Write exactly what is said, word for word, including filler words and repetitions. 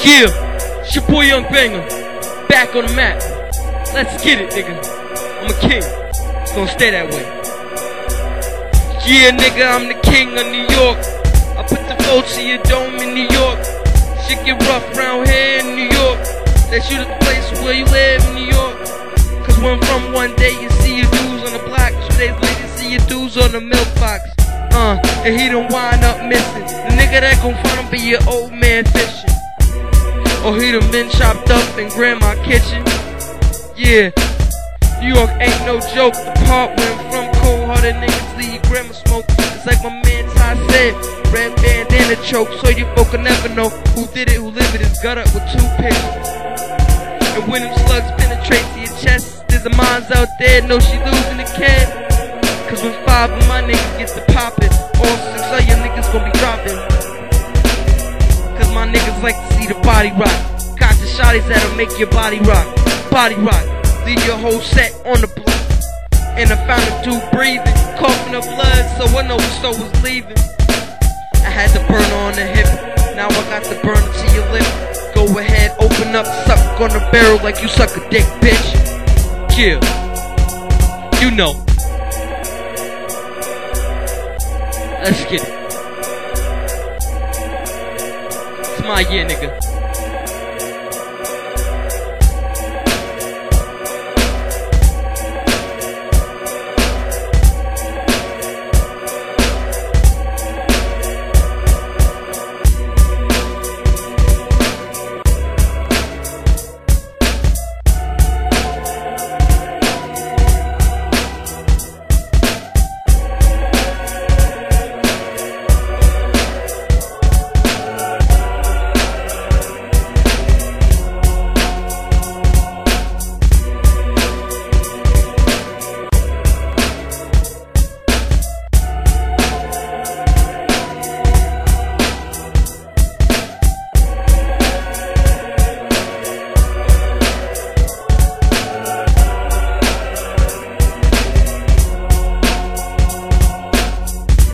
Yeah, it's your boy Young Banger, back on the map. Let's get it, nigga. I'm a king, it's gonna stay that way. Yeah, nigga, I'm the king of New York. I put the votes in your dome in New York. Shit get rough around here in New York. That's you the place where you live in New York. Cause when from one day you see your dudes on the block, two days later you see your dudes on the milk box. Uh, and he done wind up missing. The nigga that gon' find him be your old man fishing. Or he done been chopped up in grandma's kitchen. Yeah, New York ain't no joke. The part where I'm from, cold-hearted niggas leave grandma smoke. It's like my man Ty said, red bandana choke. So you folk will never know who did it, who lived it. His gut up with two pictures. And when them slugs penetrate to your chest, there's a minds out there know she losing the kid. Cause when five of my niggas get to poppin', all six of your niggas gon' be dropping. Cause my niggas like to see the body rock. Got the shotties that'll make your body rock. Body rock, leave your whole set on the block. And I found a dude breathing, coughing up blood, so I know his soul was leaving. I had the burner on the hip, now I got the burner to your lip. Go ahead, open up, suck on the barrel like you suck a dick, bitch. Yeah, you know. Let's get it. It's my year, nigga.